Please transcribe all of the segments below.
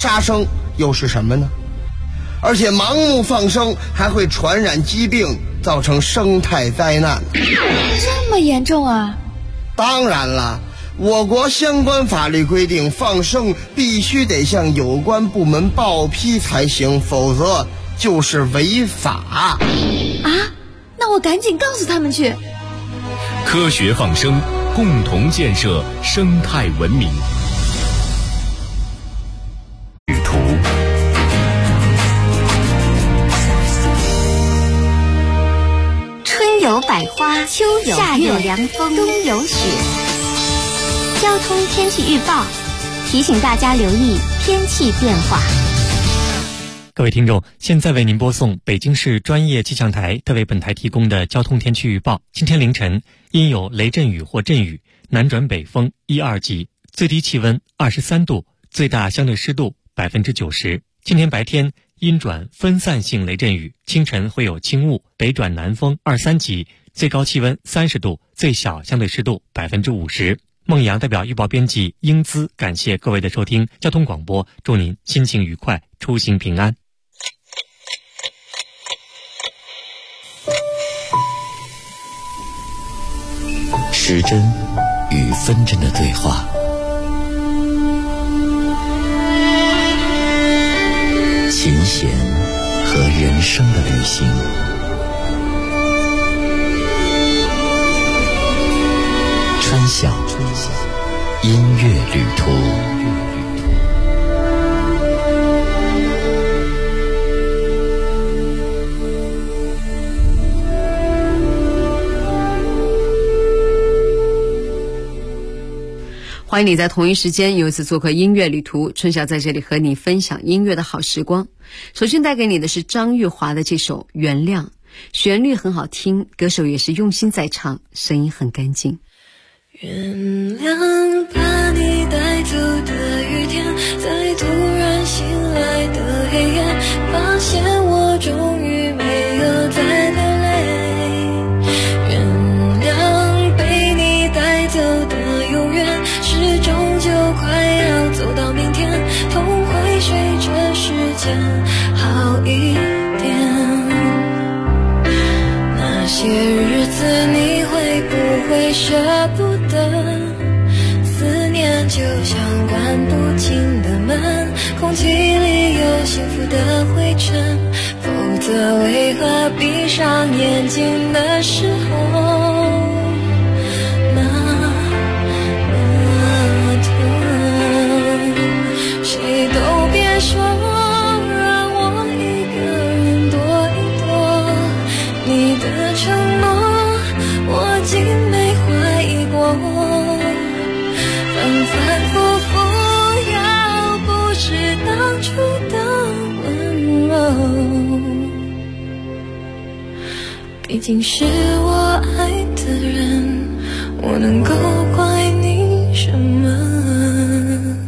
杀生又是什么呢？而且盲目放生还会传染疾病，造成生态灾难。 这么严重啊？ 当然了，我国相关法律规定，放生必须得向有关部门报批才行，否则就是违法。 啊？那我赶紧告诉他们去。 科学放生，共同建设生态文明。旅途， 春有百花，秋有夏有凉风，冬有雪。交通天气预报提醒大家留意天气变化。 各位听众，现在为您播送北京市专业气象台特为本台提供的交通天气预报。今天凌晨阴有雷阵雨或阵雨，南转北风1、2级，最低气温23度，最大相对湿度90%。今天白天阴转分散性雷阵雨，清晨会有轻雾，北转南风2、3级，最高气温30度，最小相对湿度50%。孟阳代表预报编辑英姿感谢各位的收听，交通广播祝您心情愉快，出行平安。 时针与分针的对话，琴弦和人生的旅行，穿晓音乐旅途。 欢迎你在同一时间又一次做客音乐旅途，春晓在这里和你分享音乐的好时光。首先带给你的是张玉华的这首《原谅》，旋律很好听，歌手也是用心在唱，声音很干净。 原谅把你带走的雨天，在突然醒来的黑夜，发现我终于没有再流泪。原谅被你带走的永远，是终究快要走到明天，痛会随着时间好一点。那些日子你会不会舍不得？思念就像关不紧的门，空气里有幸福的灰尘，否则为何闭上眼睛的时候那么疼？谁都别说让我一个人躲一躲，你的承诺我竟没怀疑过，反反复复，要不是当初的温柔，毕竟是我爱的人，我能够怪你什么？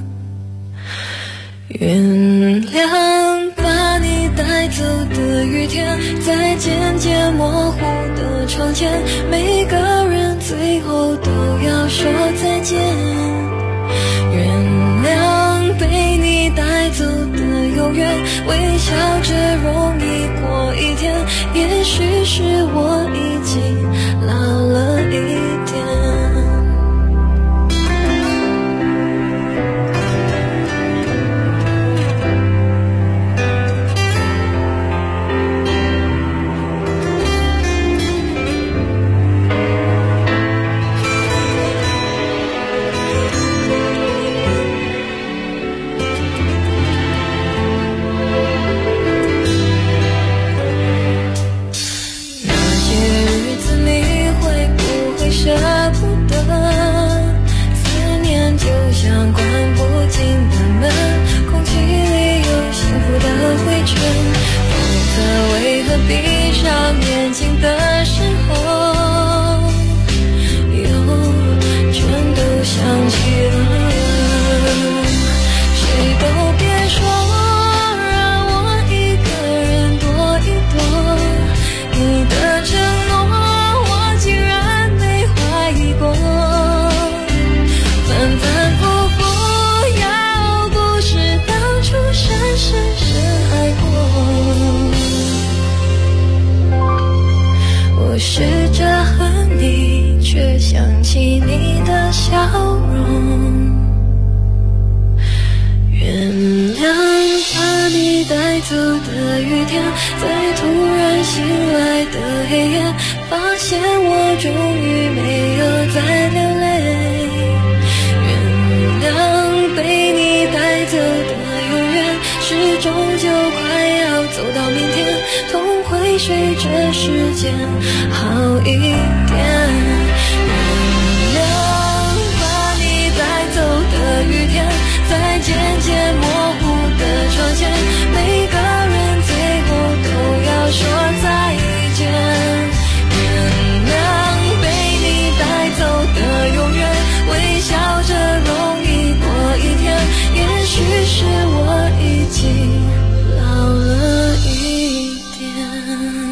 原谅把你带走的雨天，在渐渐模糊的窗前，每个人最后都要说再见。原谅被你带走的永远，微笑着容易过一天，也许是我已经老了一点。舍不带走的雨天，在突然醒来的黑夜，发现我终于没有再流泪。原谅被你带走的永远，是终究快要走到明天，痛会随着时间好一点。原谅把你带走的雨天，在渐渐模糊的窗前，每个人最后都要说再见。原谅被你带走的永远，微笑着容易过一天，也许是我已经老了一点。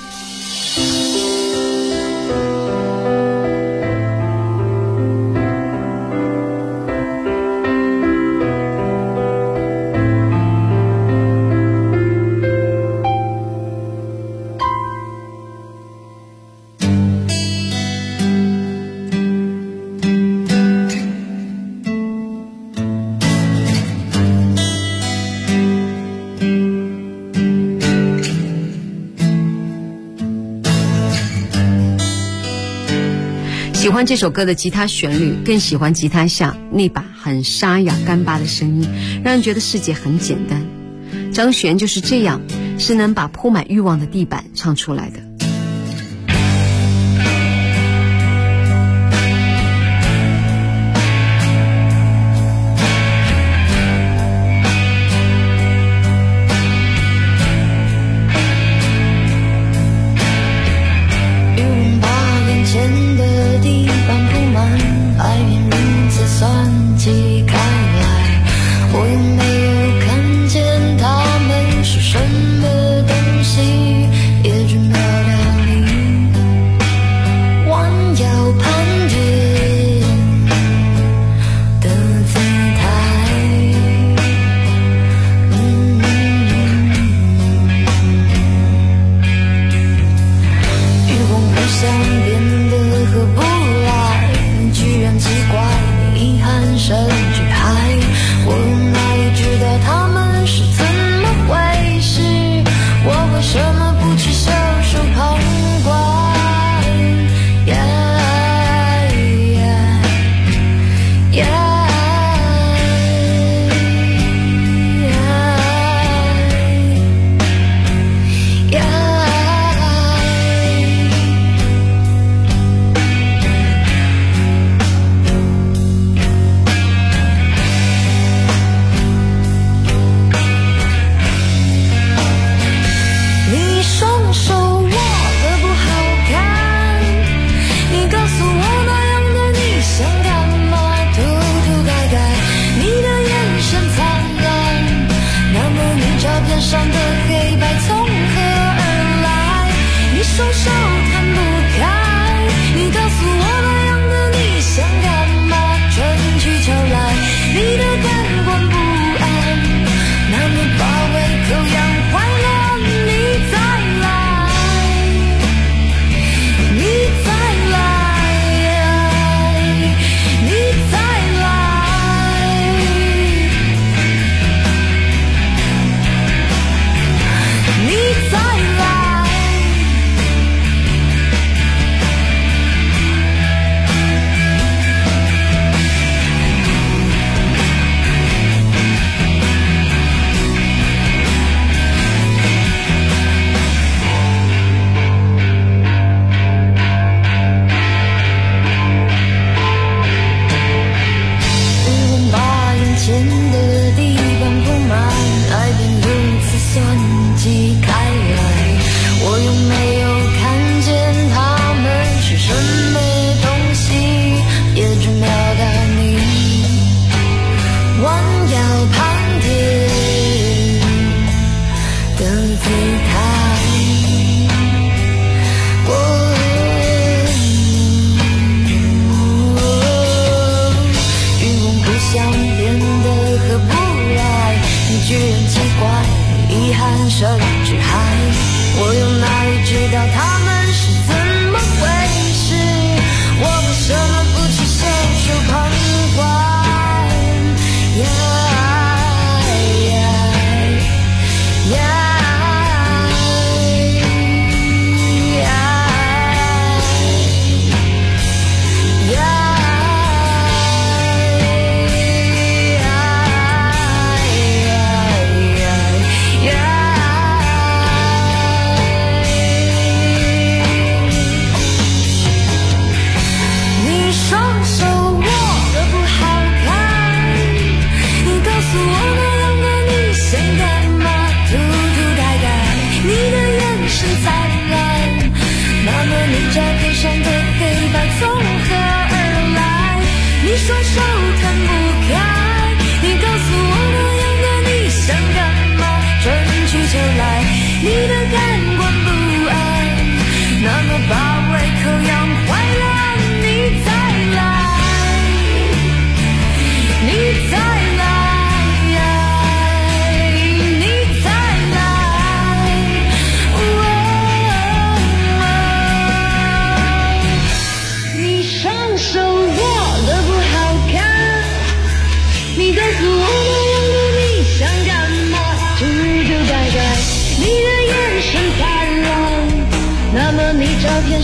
喜欢这首歌的吉他旋律，更喜欢吉他下那把很沙哑干巴的声音，让人觉得世界很简单。张悬就是这样，是能把铺满欲望的地板唱出来的。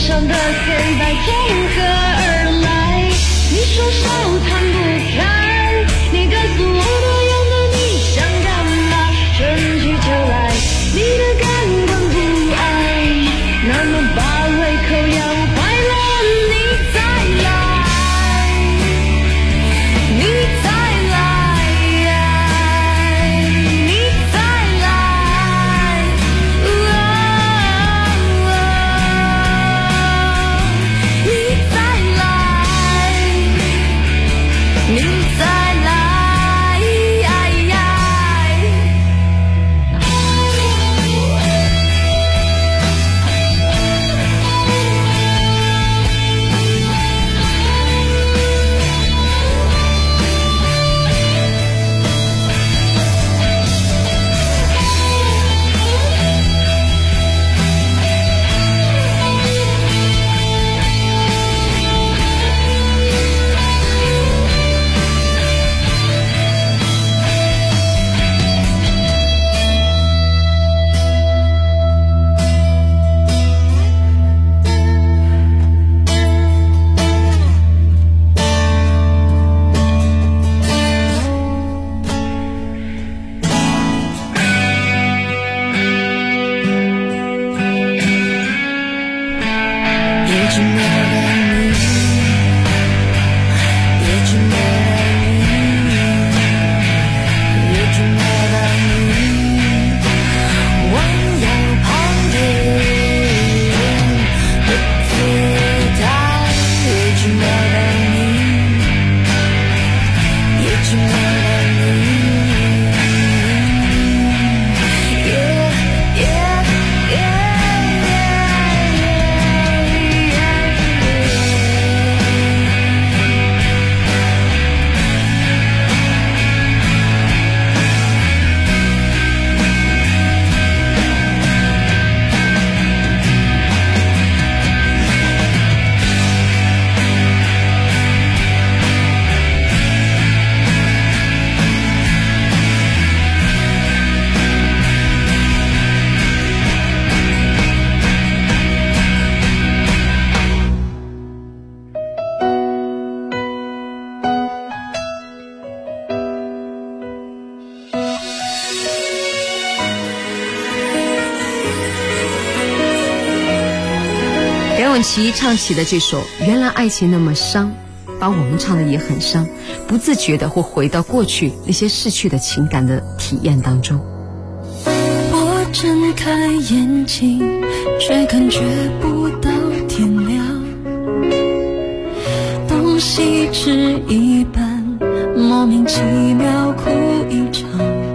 上的黑白从何而来？你说手摊不开，你告诉我多样的你想干嘛？春去秋来，你的感官不爱，那么把胃口养坏了，你再来，你再来，你再来，你再来，你再来。 梁咏琪唱起的这首《原来爱情那么伤》，把我们唱的也很伤，不自觉的会回到过去那些逝去的情感的体验当中。 我睁开眼睛，却感觉不到天亮，东西吃一半，莫名其妙哭一场，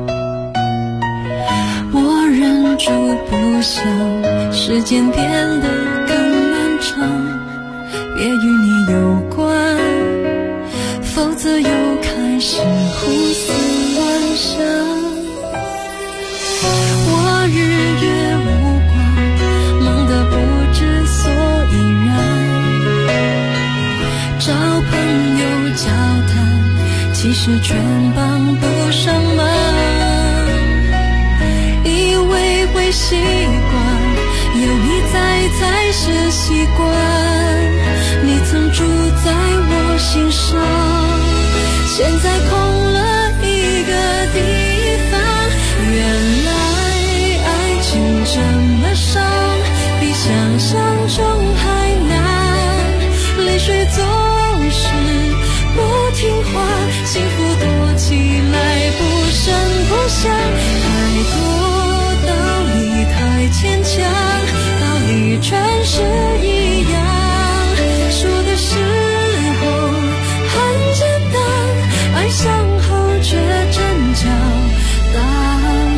我忍住不想时间变得更漫长，别与你有关，否则又开始胡思乱想。我日月无光，忙得不知所以然，找朋友交谈，其实全帮不上忙，以为会习惯，有你在才是习惯，你曾住在我心上，现在空了一个地方。原来爱情这么伤，比想象中还难，泪水总是不听话，幸福躲起来不声不响，太多道理太牵强，道理全是一样，说的时候很简单，爱上后却真叫答案。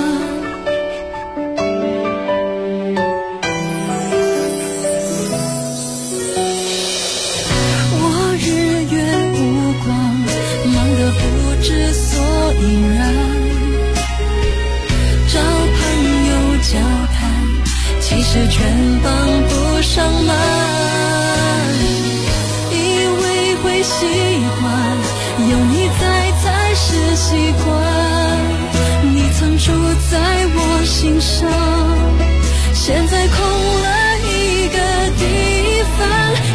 我日月无光，忙得不知所以然，找朋友交谈，其实全帮不上忙，以为会喜欢，有你在才是习惯，你曾住在我心上，现在空了一个地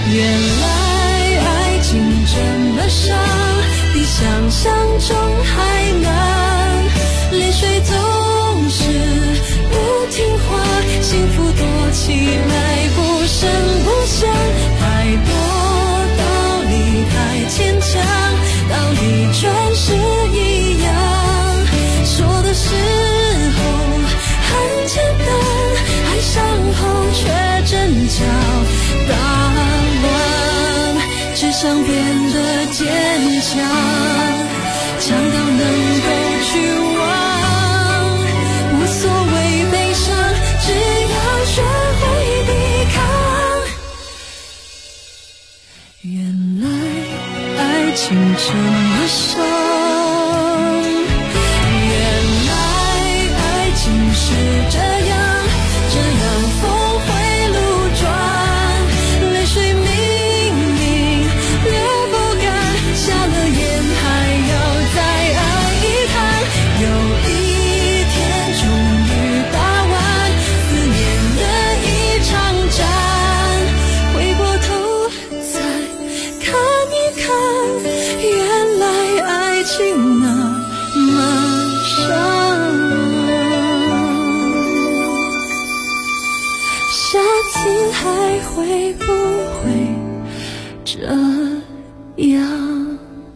原来爱情这么伤，比想象中还难，泪水总是不听话，幸福躲起来不声不响，太多道理太牵强，道理全是一样，说的时候很简单，爱上后却真叫大乱，只想变得坚强，强到能够去忘，无所谓悲伤，只要学会抵抗。原来爱情这么伤，原来爱情是这样，这样峰回路转，泪水明明流不干，下了眼还要再爱一趟，有一天终于打完思念的一场战，回过头再看一看，原来爱情那么伤。下次还会不会这样？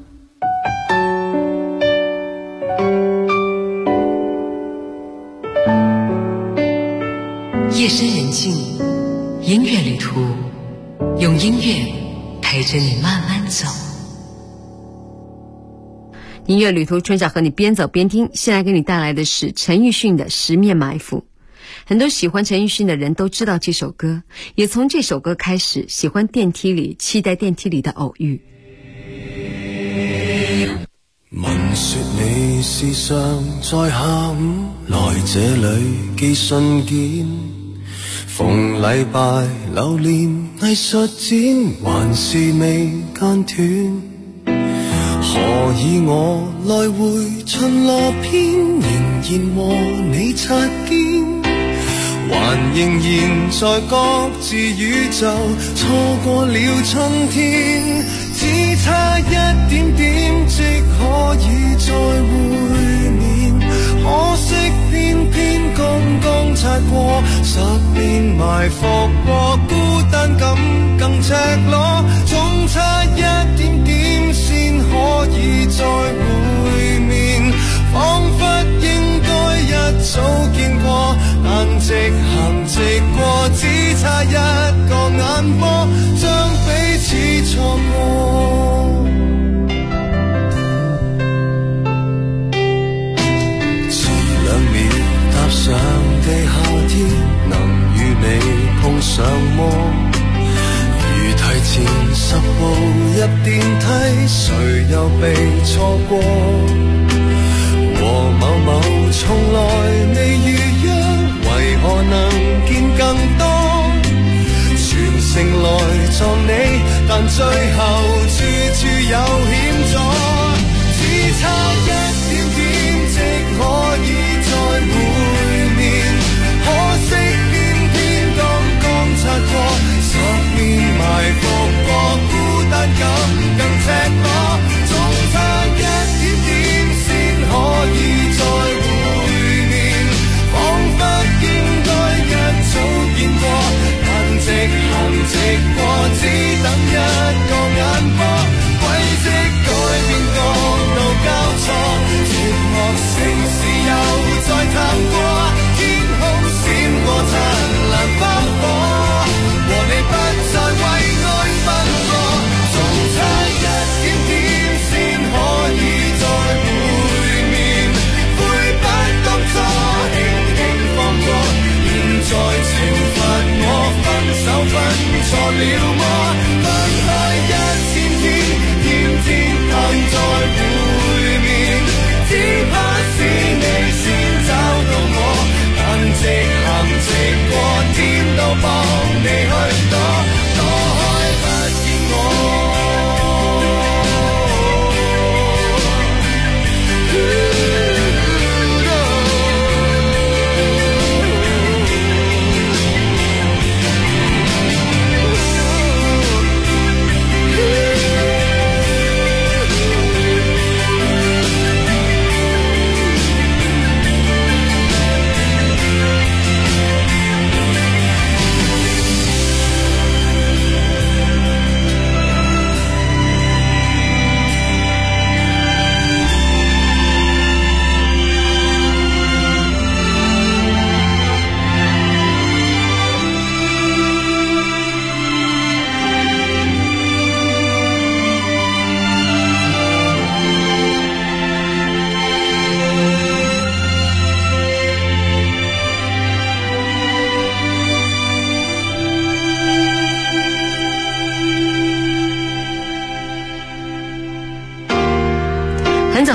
夜深人静，音乐旅途，用音乐陪着你慢慢走。音乐旅途，春晓和你边走边听。现在给你带来的是陈奕迅的《十面埋伏》。很多喜欢陈奕迅的人都知道这首歌，也从这首歌开始喜欢电梯里，期待电梯里的偶遇。 聞說你時常在下午來這裏寄信件，逢禮拜留連藝術展，還是未間斷。何以我來回巡邏篇，仍然和你擦肩，還仍然在各自宇宙錯過了春天，只差一點點即可以再會面，可惜偏偏剛剛擦過10年埋伏過，孤單感更赤裸，總差一點點先可以再會面，彷彿應該一早見過，但直行直過，只差一個眼波，將彼此錯過。遲2秒踏上地下鐵，能與你碰上麼？如提前10步入電梯，誰又被錯過？和某某從來未預約，為何能見更多？全城來撞你，但最後處處有險阻，只差一點點即可以再會面，可惜偏偏剛剛擦過10年埋伏過，孤單感更赤裸，總差一點點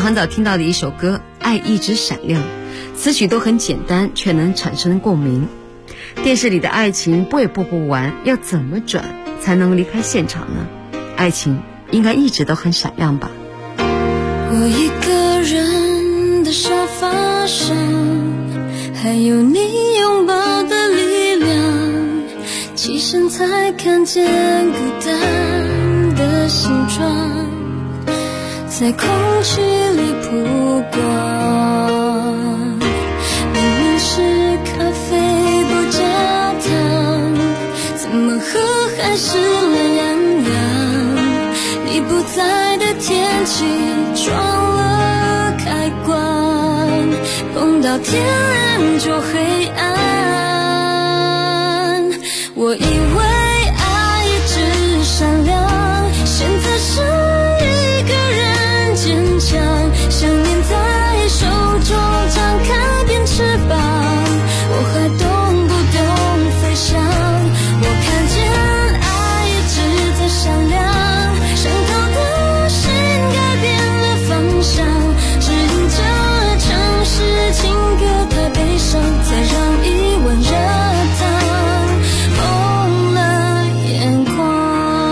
很早听到的一首歌《爱一直闪亮》，词曲都很简单，却能产生共鸣。电视里的爱情播也播不完，要怎么转才能离开现场呢？爱情应该一直都很闪亮吧。 我一个人的沙发上，还有你拥抱的力量，起身才看见孤单的形状，在空气里曝光。明明是咖啡不加糖，怎么喝还是懒洋洋。你不在的天气撞了开关，碰到天亮就黑暗。我以为爱一直闪亮，现在是一个人坚强，想念在手中张开变翅膀，我还懂不懂飞翔？我看见爱一直在闪亮，伤透的心改变了方向，指引着城市情歌太悲伤，才让一碗热汤红了眼眶。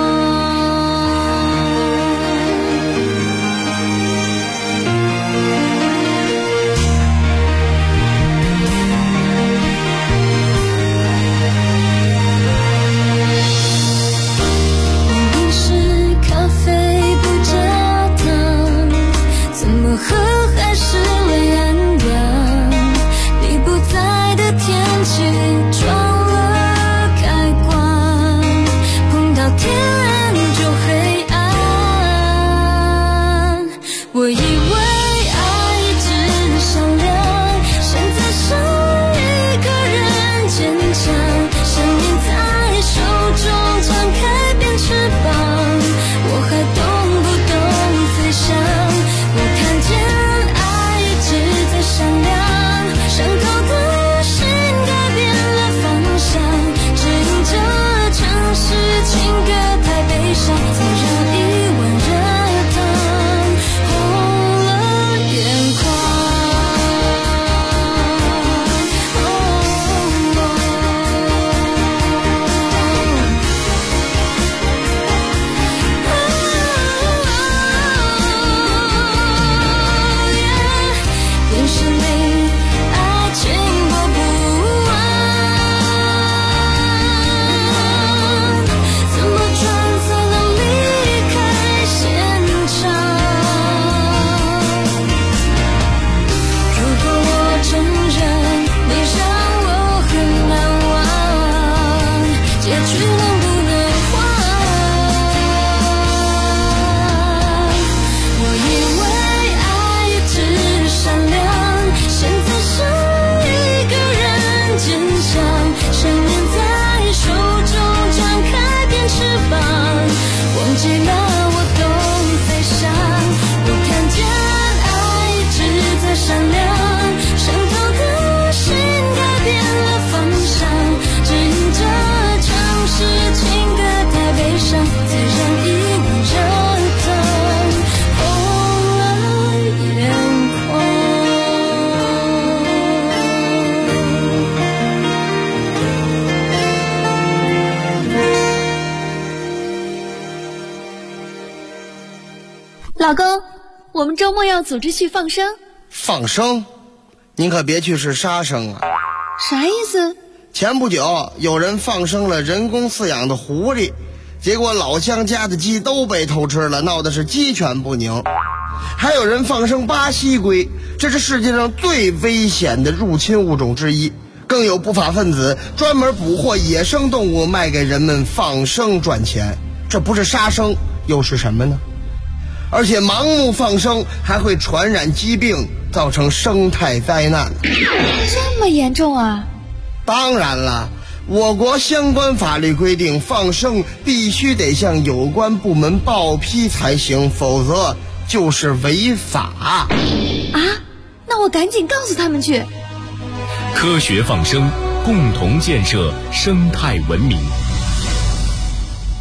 老公，我们周末要组织去放生。 放生？您可别去是杀生啊！ 啥意思？ 前不久有人放生了人工饲养的狐狸，结果老乡家的鸡都被偷吃了，闹得是鸡犬不宁。还有人放生巴西龟，这是世界上最危险的入侵物种之一。更有不法分子专门捕获野生动物卖给人们放生赚钱，这不是杀生又是什么呢？而且盲目放生还会传染疾病，造成生态灾难。 这么严重啊？ 当然了，我国相关法律规定，放生必须得向有关部门报批才行，否则就是违法。 啊？那我赶紧告诉他们去。 科学放生，共同建设生态文明。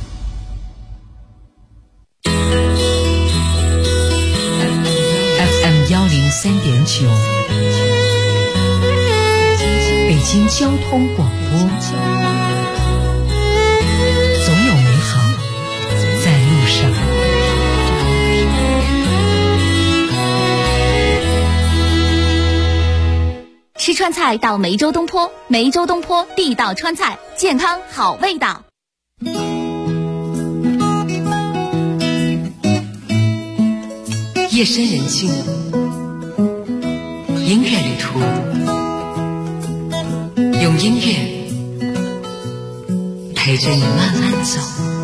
FM 球。北京交通广播，总有美好在路上。 吃川菜到梅州东坡，梅州东坡地道川菜，健康好味道。 夜深人静，音乐旅途，用音乐陪着你慢慢走。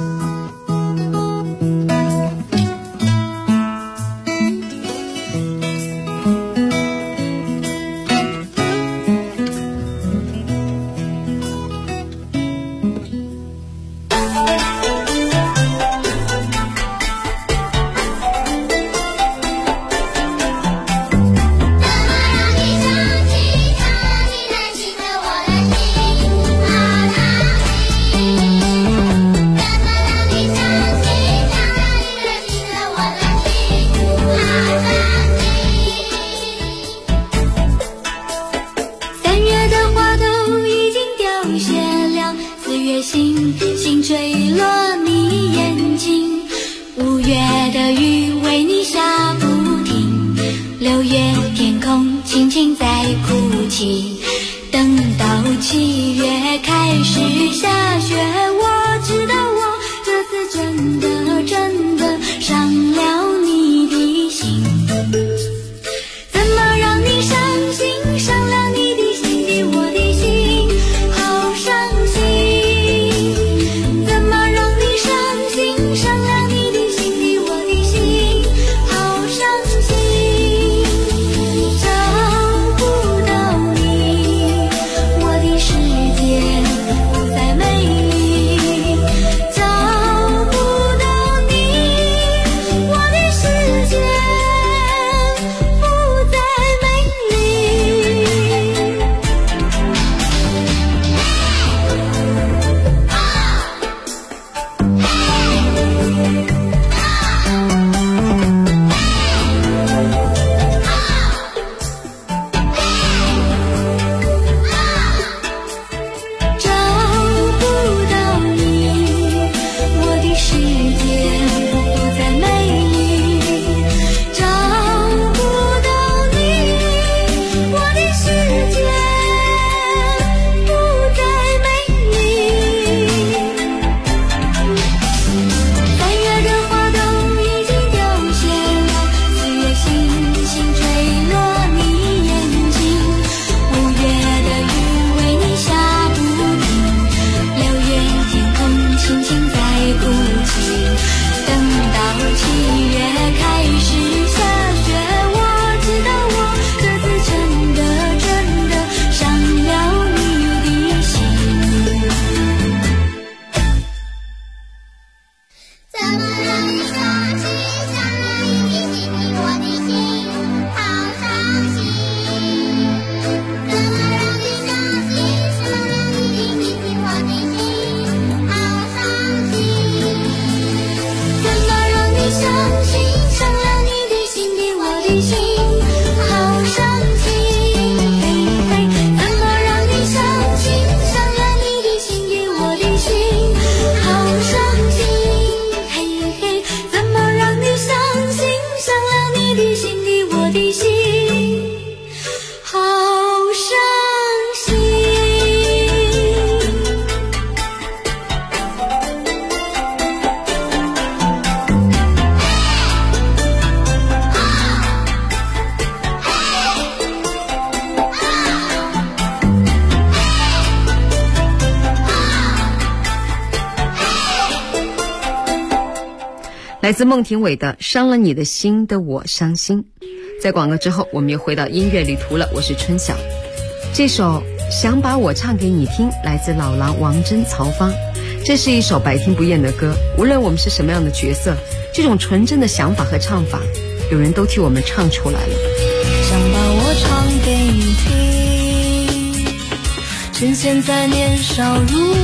来自孟庭苇的《伤了你的心的我伤心》。在广告之后，我们又回到音乐旅途了。我是春晓，这首想把我唱给你听，来自老狼王真、曹芳。这是一首百听不厌的歌，无论我们是什么样的角色，这种纯真的想法和唱法，有人都替我们唱出来了。 想把我唱给你听，趁现在年少如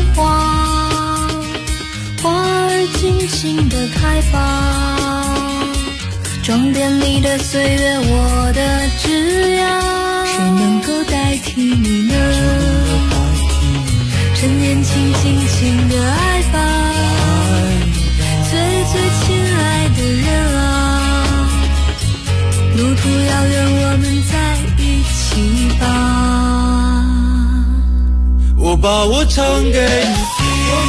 花，花儿尽情地开放， 装点你的岁月，我的枝桠，谁能够代替你呢？趁年轻尽情的爱吧，最最亲爱的人啊，路途遥远，我们在一起吧。 我把我唱给你听，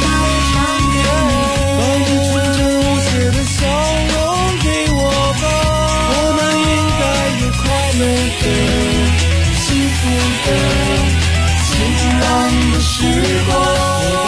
把你纯真无邪的笑容给我吧，我们应该有快乐的、幸福的、晴朗的时光。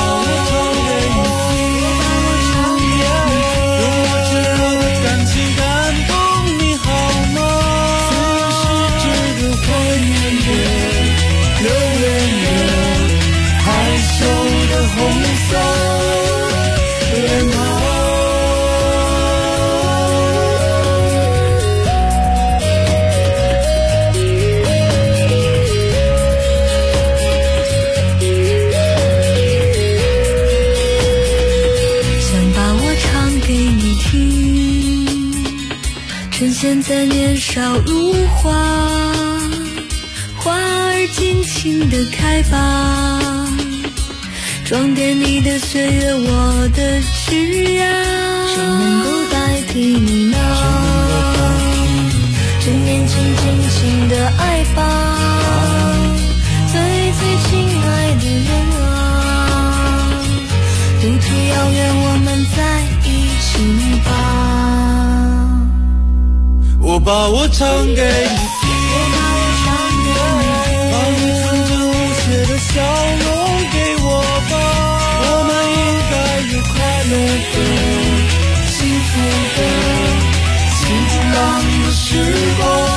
现在年少如花，花儿尽情地开吧，装点你的岁月，我的枝桠，谁能够代替你呢？趁年轻尽情地爱吧，最最亲爱的人啊，路途遥远，我们在一起吧。 我把我唱给你听，把你纯真无邪的笑容给我吧，我们应该有快乐的、幸福的、晴朗的时光。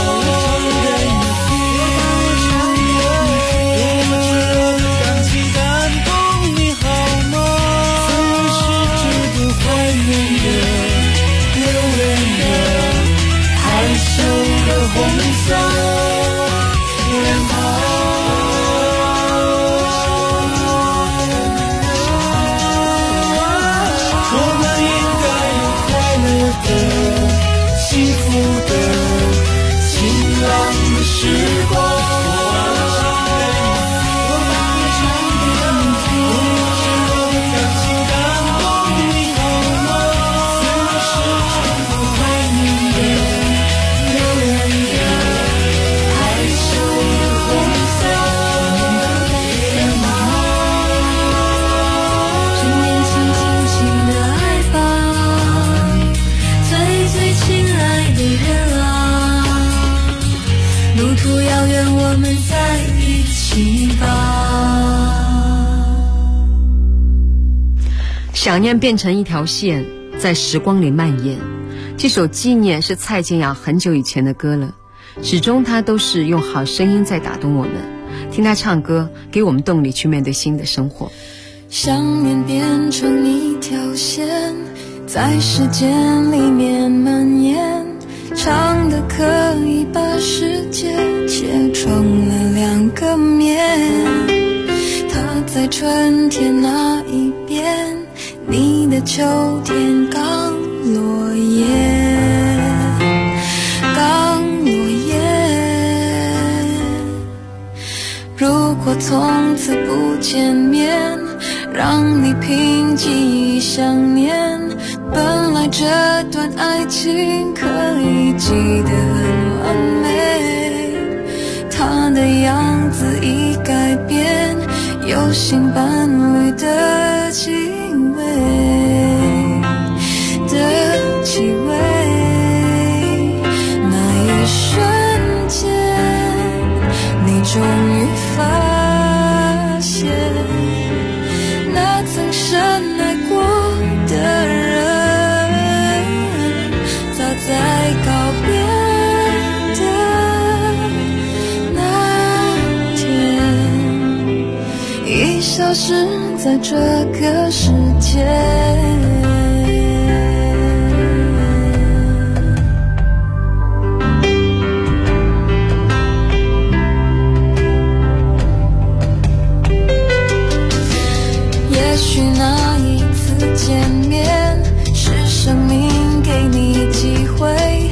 想念变成一条线，在时光里蔓延。这首《纪念》是蔡健雅很久以前的歌了，始终她都是用好声音在打动我们，听她唱歌，给我们动力去面对新的生活。 想念变成一条线，在时间里面蔓延，长的可以把世界切成了两个面。它在春天那一边，你的秋天刚落叶，刚落叶。如果从此不见面，让你凭记忆想念，本来这段爱情可以记得很完美，他的样子已改变，有新伴侣的气味，的气味。那一瞬间，你终于发现，那曾深爱过的人，早在告别的那天，已消失在这个世界。也许那一次见面，是生命给你机会，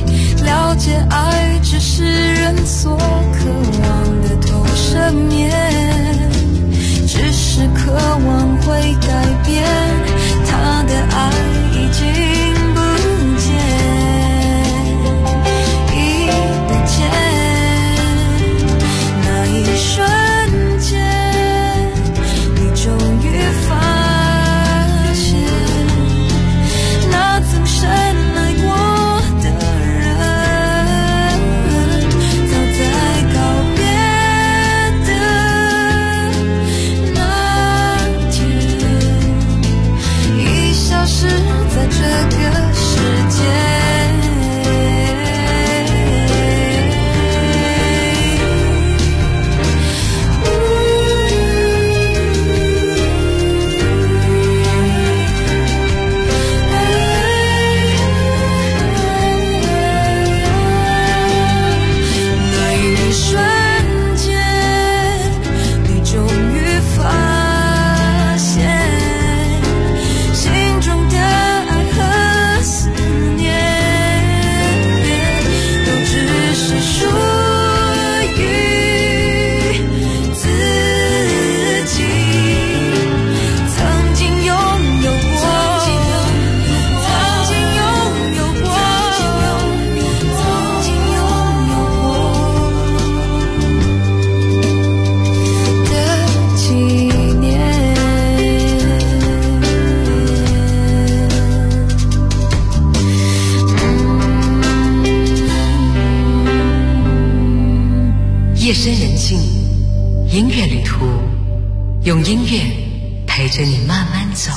夜深人静，音乐旅途，用音乐陪着你慢慢走。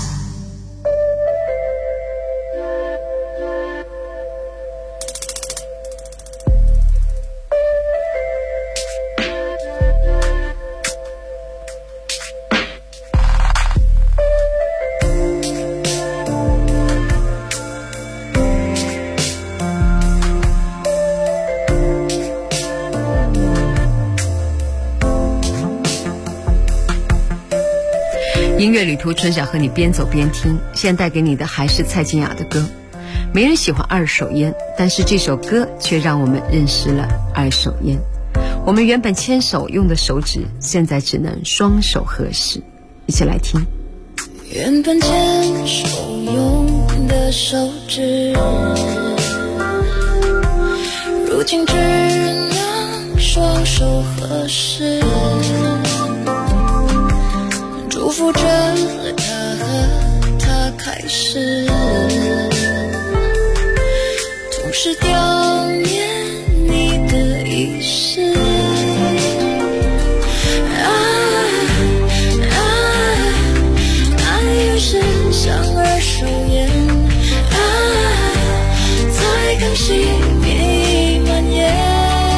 音乐旅途，春晓和你边走边听。现在带给你的还是蔡健雅的歌。没人喜欢二手烟，但是这首歌却让我们认识了二手烟。我们原本牵手用的手指，现在只能双手合十。一起来听。 原本牵手用的手指，如今只能双手合十。祝福着他和他开始，总是悼念你的仪式。爱有时像二手烟，在更熄灭已蔓延。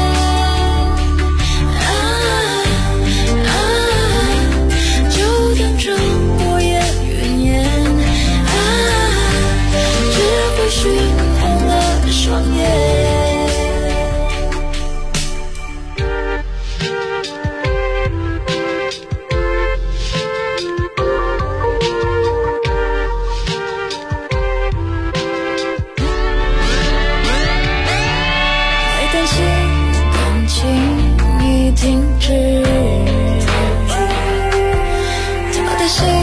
熏红了双眼。还担心感情已停止，他的心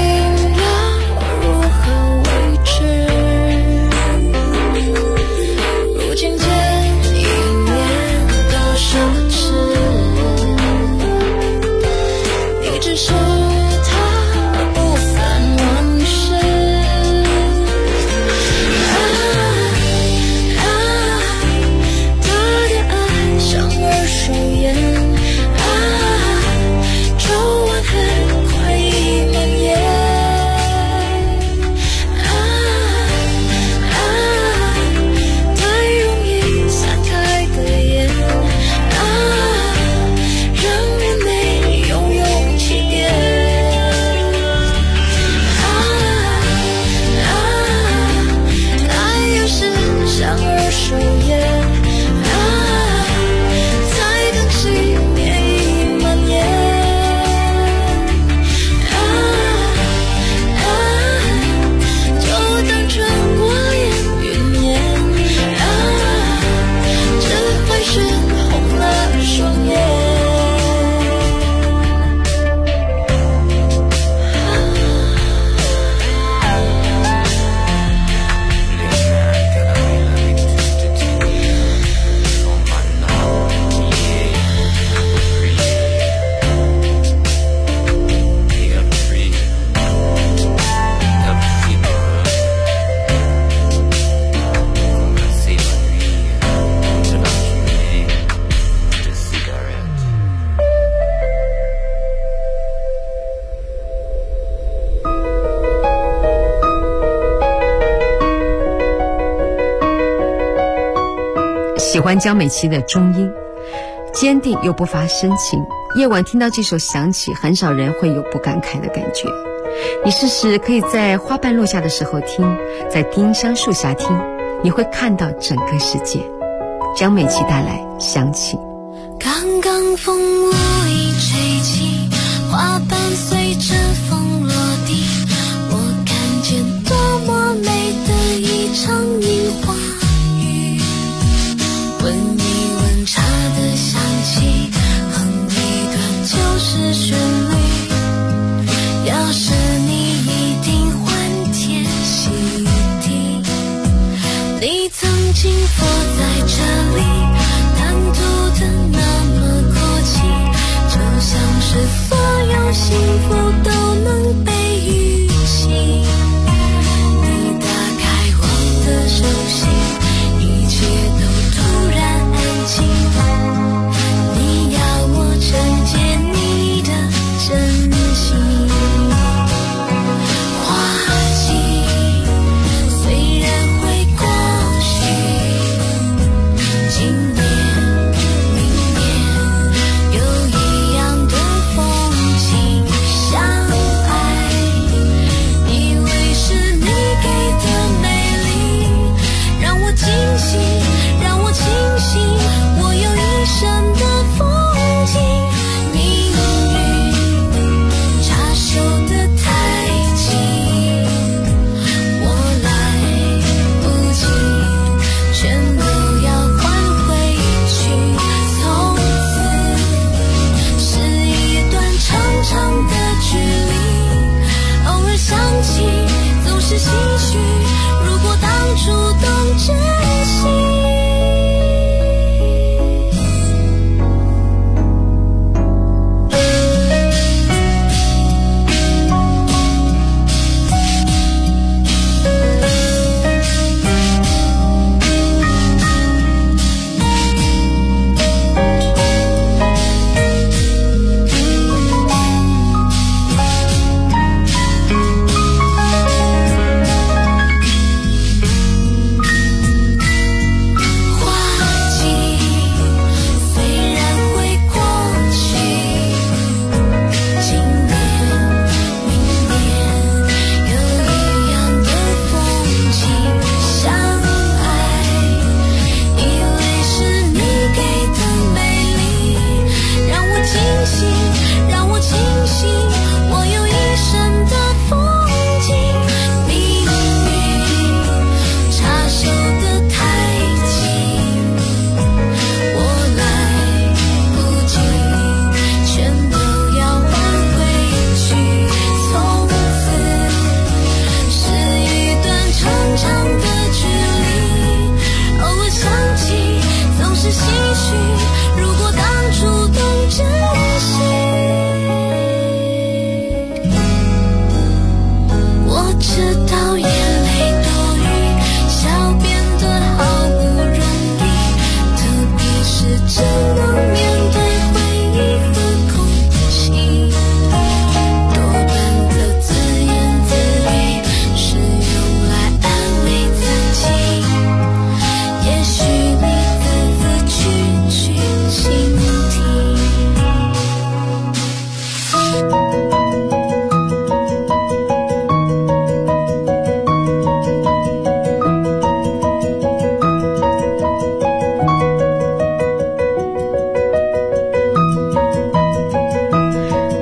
喜欢江美琪的中音，坚定又不乏深情。夜晚听到这首响起，很少人会有不感慨的感觉。你试试可以在花瓣落下的时候听，在丁香树下听，你会看到整个世界。江美琪带来响起。 刚刚风无意吹起，花瓣随着风落地，我看见多么美的一场樱花雨。闻一闻茶的香气，哼一段旧时旋律，要是你一定欢天喜地。你曾经坐在这里，单独的那么哭泣，就像是所有幸福都能被预期。你打开我的手心，一切都突然安静。你要我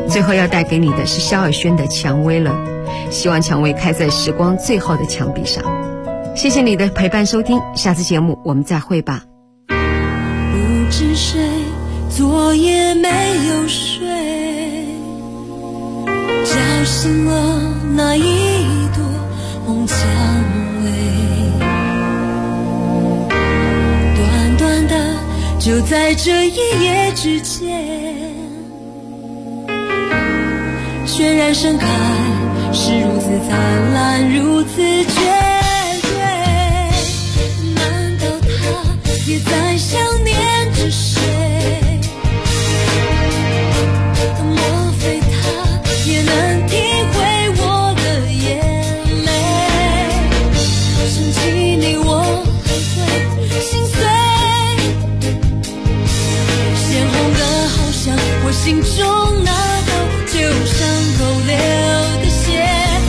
最后要带给你的是萧亚轩的《蔷薇了》，希望蔷薇开在时光最后的墙壁上。谢谢你的陪伴收听，下次节目我们再会吧。 不知谁昨夜没有睡，叫醒了那一朵红蔷薇，短短的就在这一夜之间，渲染盛开，是如此灿烂，如此绝对。难道他也在想念着谁？莫非他也能体会我的眼泪？想起你我还会心碎，鲜红的好像我心中那就伤口流的血，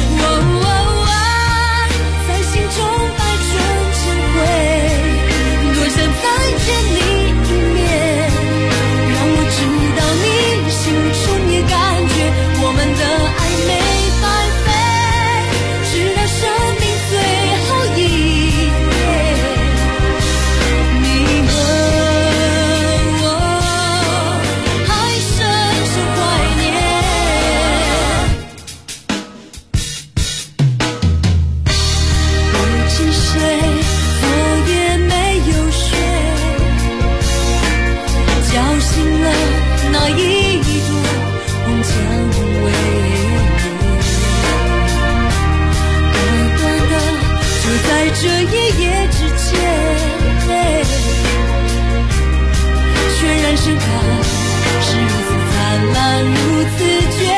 在心中百转千回，多想再见你一面，让我知道你心中也感觉我们的爱没白费，直到生命最后一夜，你和我还深深怀念。不知谁昨夜没有睡，叫醒了那一朵红蔷薇，短短的就在这一夜之间，渲染盛开，是如此灿烂，如此绝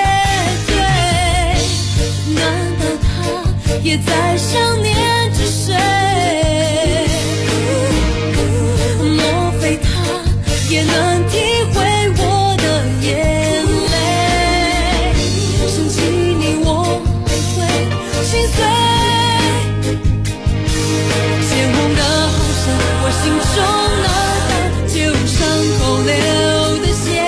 对。难道他也在想念着谁？莫非他也能体会我的眼泪？想起你我还会心碎，鲜红的好像我心中那道旧伤口流的血。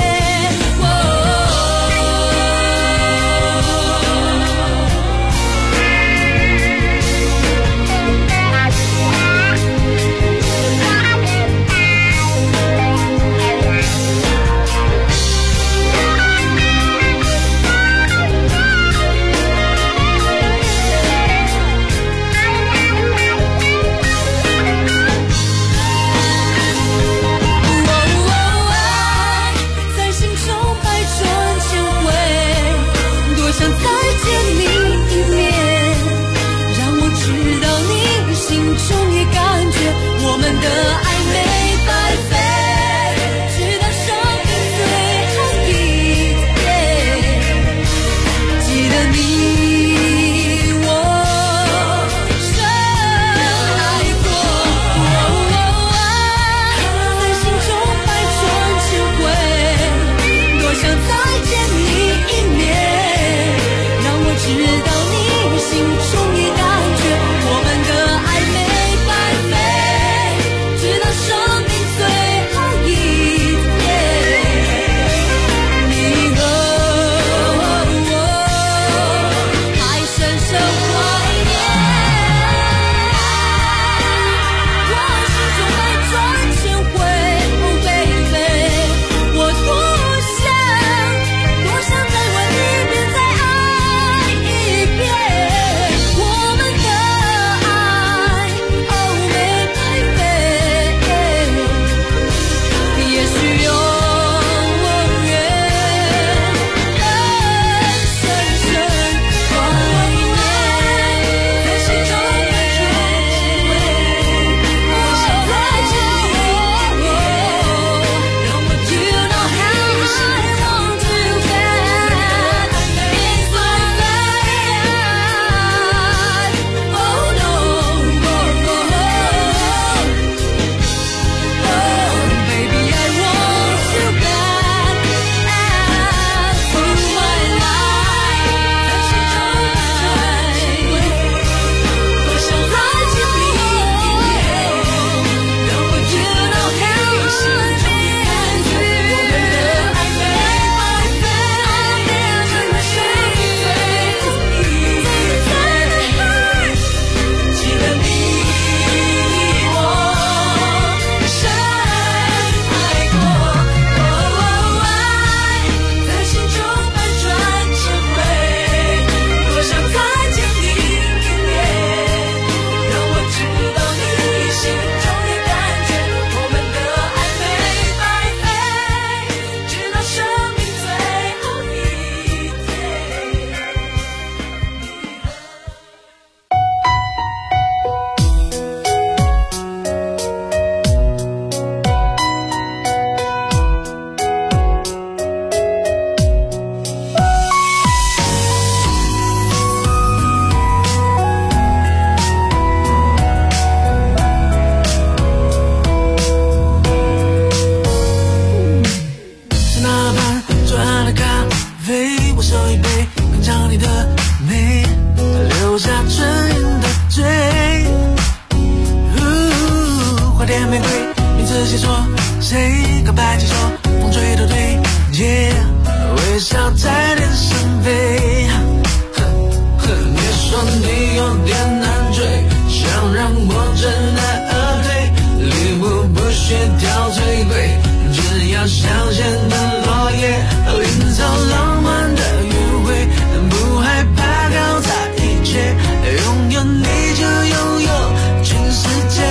在心中百转千回，多想再见你一面，让我知道你心中也感觉我们的爱没白费，直到生命最后一天，记得你我深爱过。在心中百转千回，多想再见你一面，让我知道你心中也感觉我们的爱没白费，直到手一杯，品尝你的美，留下唇印的嘴。花店玫瑰，名字写错，谁告白气球，风吹都对，微笑在脸上飞。你说你有点难追，想让我真的而退，礼物不需挑最贵，只要香榭的落叶，营造浪漫的约会，不害怕搞砸一切，拥有你就拥有全世界。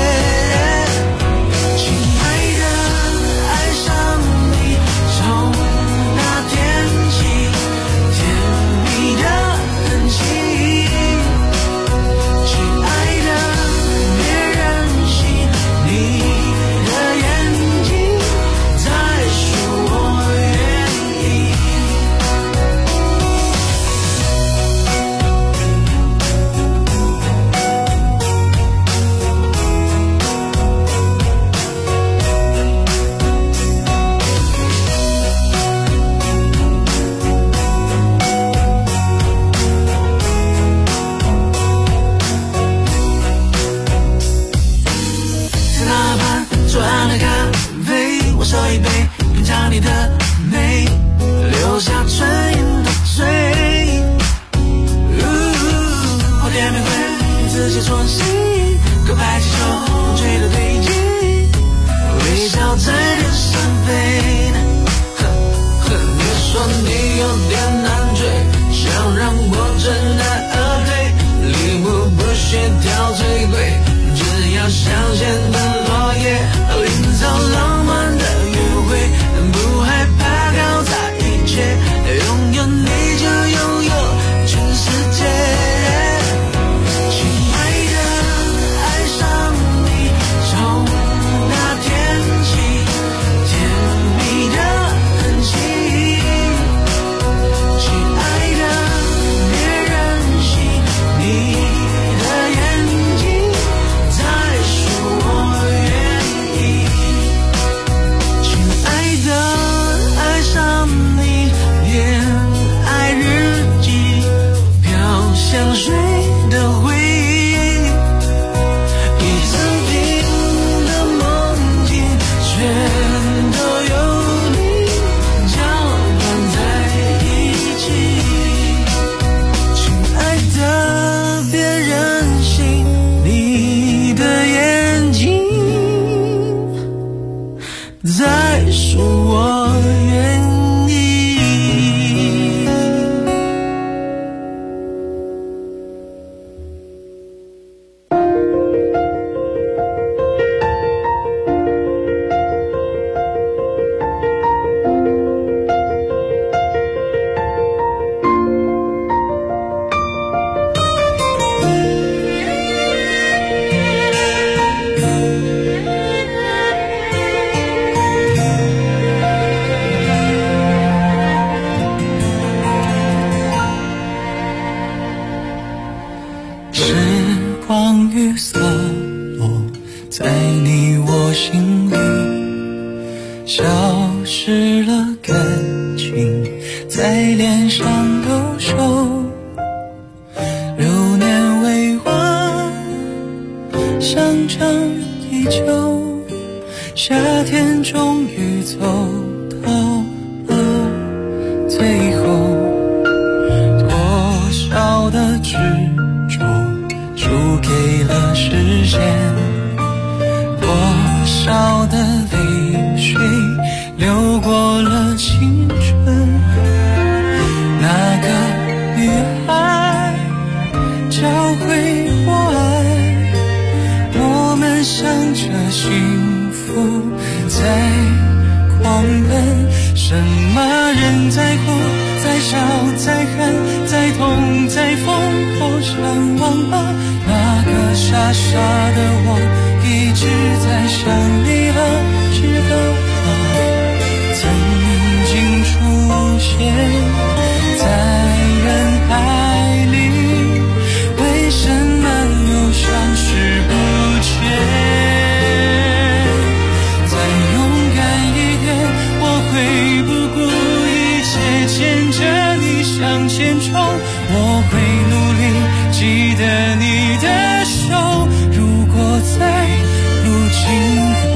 会不顾一切牵着你手。 向前冲，我会努力记得你的手。如果在路尽头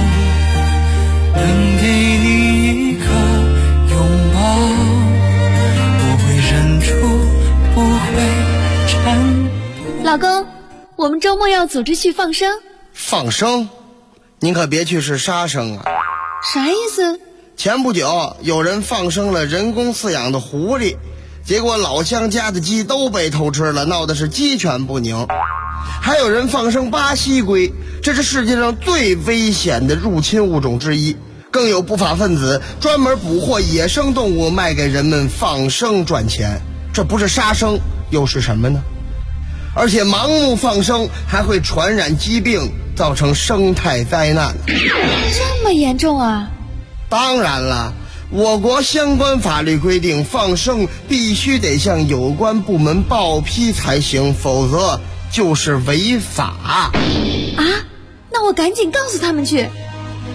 能给你一个拥抱，我会忍住不会颤抖。 老公，我们周末要组织去放生。 放生？您可别去是杀生啊。 啥意思？ 前不久有人放生了人工饲养的狐狸，结果老乡家的鸡都被偷吃了，闹得是鸡犬不宁。还有人放生巴西龟，这是世界上最危险的入侵物种之一。更有不法分子专门捕获野生动物卖给人们放生赚钱，这不是杀生又是什么呢？而且盲目放生还会传染疾病，造成生态灾难。 这么严重啊？ 当然了，我国相关法律规定，放生必须得向有关部门报批才行，否则就是违法。 啊？那我赶紧告诉他们去。